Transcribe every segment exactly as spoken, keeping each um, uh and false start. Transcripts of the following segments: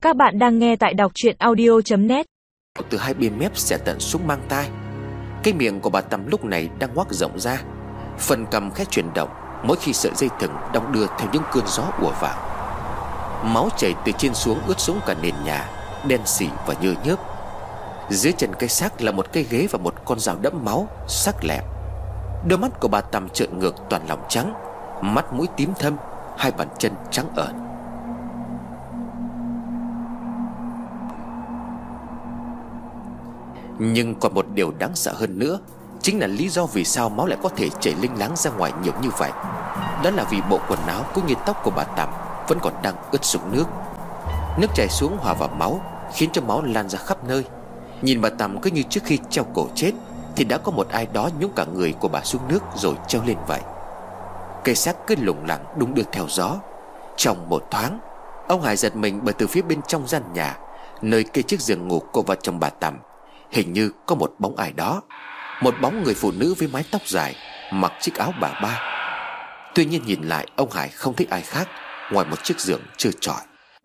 Các bạn đang nghe tại đọc truyện audio chấm net. Từ hai bên mép xẻ tận xuống mang tai. Cái miệng của bà Tầm lúc này đang ngoác rộng ra, phần cằm khẽ chuyển động mỗi khi sợi dây thừng đong đưa theo những cơn gió ùa vào. Máu chảy từ trên xuống ướt sũng cả nền nhà, đen sì và nhơ nhớp. Dưới chân cây xác là một cây ghế và một con dao đẫm máu, sắc lẹm. Đôi mắt của bà Tầm trợn ngược toàn lòng trắng, mắt mũi tím thâm, hai bàn chân trắng ợn. Nhưng còn một điều đáng sợ hơn nữa, chính là lý do vì sao máu lại có thể chảy linh láng ra ngoài nhiều như vậy. Đó là vì bộ quần áo cũng như tóc của bà Tầm vẫn còn đang ướt sũng nước. Nước chảy xuống hòa vào máu, khiến cho máu lan ra khắp nơi. Nhìn bà Tầm cứ như trước khi treo cổ chết thì đã có một ai đó nhúng cả người của bà xuống nước rồi treo lên vậy. Cây xác cứ lủng lẳng đung đưa theo gió. Trong một thoáng, ông Hải giật mình bởi từ phía bên trong gian nhà, nơi cây chiếc giường ngủ của vợ chồng bà Tầm, hình như có một bóng ai đó. Một bóng người phụ nữ với mái tóc dài, mặc chiếc áo bà ba. Tuy nhiên nhìn lại, ông Hải không thấy ai khác ngoài một chiếc giường trơ trọi.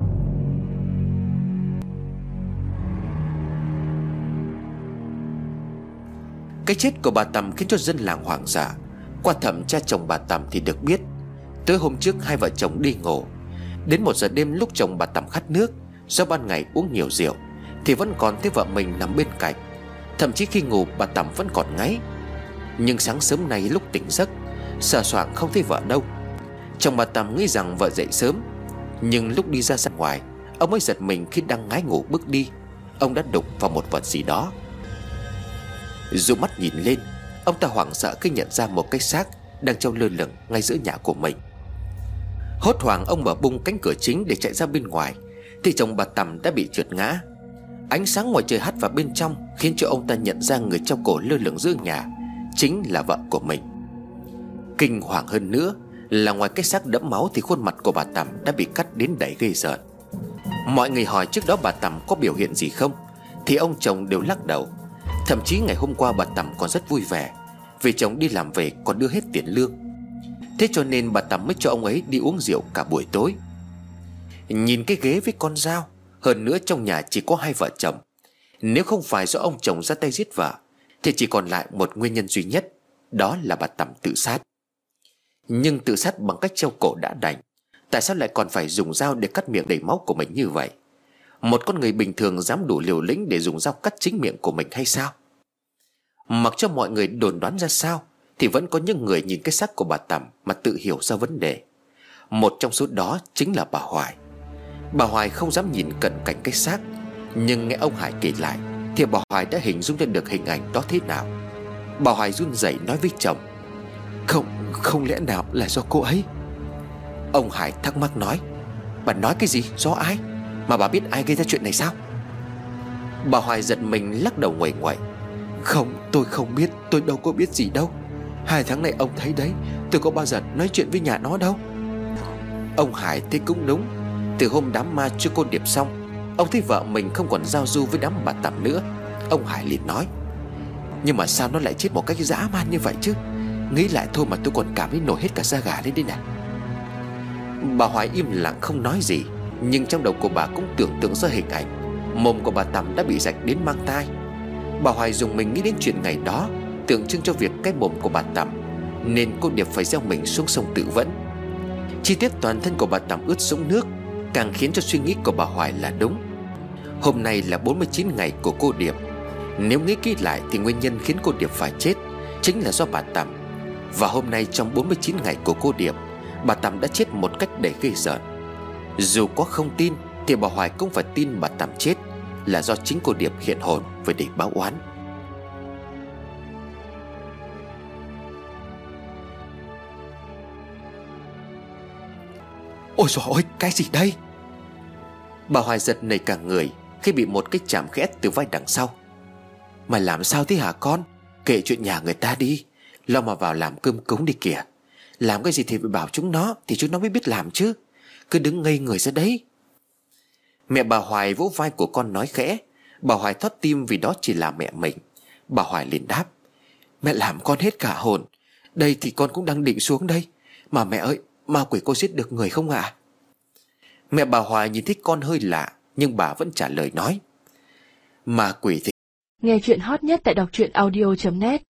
Cái chết của bà Tầm khiến cho dân làng hoảng sợ. Qua thẩm cha chồng bà Tầm thì được biết, tới hôm trước hai vợ chồng đi ngủ. Đến một giờ đêm lúc chồng bà Tầm khát nước, do ban ngày uống nhiều rượu, thì vẫn còn thấy vợ mình nằm bên cạnh. Thậm chí khi ngủ bà Tầm vẫn còn ngáy. Nhưng sáng sớm nay lúc tỉnh giấc, sờ soạng không thấy vợ đâu. Chồng bà Tầm nghĩ rằng vợ dậy sớm, nhưng lúc đi ra ra ngoài, ông mới giật mình khi đang ngái ngủ bước đi. Ông đã đụng vào một vật gì đó. Dụ mắt nhìn lên, ông ta hoảng sợ khi nhận ra một cái xác đang treo lơ lửng ngay giữa nhà của mình. Hốt hoảng ông mở bung cánh cửa chính để chạy ra bên ngoài, thì chồng bà Tầm đã bị trượt ngã. Ánh sáng ngoài trời hắt vào bên trong khiến cho ông ta nhận ra người treo cổ lơ lửng giữa nhà chính là vợ của mình. Kinh hoàng hơn nữa là ngoài cái xác đẫm máu thì khuôn mặt của bà Tầm đã bị cắt đến đầy ghê rợn. Mọi người hỏi trước đó bà Tầm có biểu hiện gì không, thì ông chồng đều lắc đầu. Thậm chí ngày hôm qua bà Tầm còn rất vui vẻ vì chồng đi làm về còn đưa hết tiền lương. Thế cho nên bà Tầm mới cho ông ấy đi uống rượu cả buổi tối. Nhìn cái ghế với con dao, hơn nữa trong nhà chỉ có hai vợ chồng, nếu không phải do ông chồng ra tay giết vợ thì chỉ còn lại một nguyên nhân duy nhất, đó là bà Tầm tự sát. Nhưng tự sát bằng cách treo cổ đã đành, tại sao lại còn phải dùng dao để cắt miệng đầy máu của mình như vậy? Một con người bình thường dám đủ liều lĩnh để dùng dao cắt chính miệng của mình hay sao? Mặc cho mọi người đồn đoán ra sao, thì vẫn có những người nhìn cái xác của bà Tầm mà tự hiểu ra vấn đề. Một trong số đó chính là bà Hoài. Bà Hoài không dám nhìn cận cảnh cái xác, nhưng nghe ông Hải kể lại thì bà Hoài đã hình dung ra được hình ảnh đó thế nào. Bà Hoài run rẩy nói với chồng: Không, không lẽ nào là do cô ấy? Ông Hải thắc mắc nói: Bà nói cái gì? Do ai? Mà bà biết ai gây ra chuyện này sao? Bà Hoài giật mình lắc đầu nguậy nguậy: Không, tôi không biết, tôi đâu có biết gì đâu. Hai tháng này ông thấy đấy, tôi có bao giờ nói chuyện với nhà nó đâu. Ông Hải thấy cũng đúng. Từ hôm đám ma chưa cô điệp xong, ông thấy vợ mình không còn giao du với đám bà Tầm nữa. Ông Hải liền nói: Nhưng mà sao nó lại chết một cách dã man như vậy chứ? Nghĩ lại thôi mà tôi còn cảm thấy nổi hết cả da gà lên đây này. Bà Hoài im lặng không nói gì, nhưng trong đầu của bà cũng tưởng tượng ra hình ảnh mồm của bà Tầm đã bị rạch đến mang tai. Bà Hoài dùng mình nghĩ đến chuyện ngày đó, tượng trưng cho việc cái mồm của bà Tầm, nên cô Điệp phải gieo mình xuống sông tự vẫn. Chi tiết toàn thân của bà Tầm ướt sũng nước càng khiến cho suy nghĩ của bà Hoài là đúng. Hôm nay là bốn mươi chín ngày của cô Điệp. Nếu nghĩ kỹ lại thì nguyên nhân khiến cô Điệp phải chết chính là do bà Tầm. Và hôm nay trong bốn mươi chín ngày của cô Điệp, bà Tầm đã chết một cách đầy ghê rợn. Dù có không tin thì bà Hoài cũng phải tin bà Tầm chết là do chính cô Điệp hiện hồn về để báo oán. Ôi dồi ôi, cái gì đây? Bà Hoài giật nảy cả người khi bị một cái chạm khẽ từ vai đằng sau. Mày làm sao thế hả con? Kệ chuyện nhà người ta đi, lo mà vào làm cơm cúng đi kìa. Làm cái gì thì phải bảo chúng nó, thì chúng nó mới biết làm chứ. Cứ đứng ngây người ra đấy. Mẹ bà Hoài vỗ vai của con nói khẽ. Bà Hoài thót tim vì đó chỉ là mẹ mình. Bà Hoài liền đáp: Mẹ làm con hết cả hồn. Đây thì con cũng đang định xuống đây. Mà mẹ ơi, ma quỷ cô giết được người không ạ? À? Mẹ bà Hoài nhìn thấy con hơi lạ, Nhưng bà vẫn trả lời nói: Ma quỷ thì... Nghe chuyện hot nhất tại đọc truyện audio chấm net.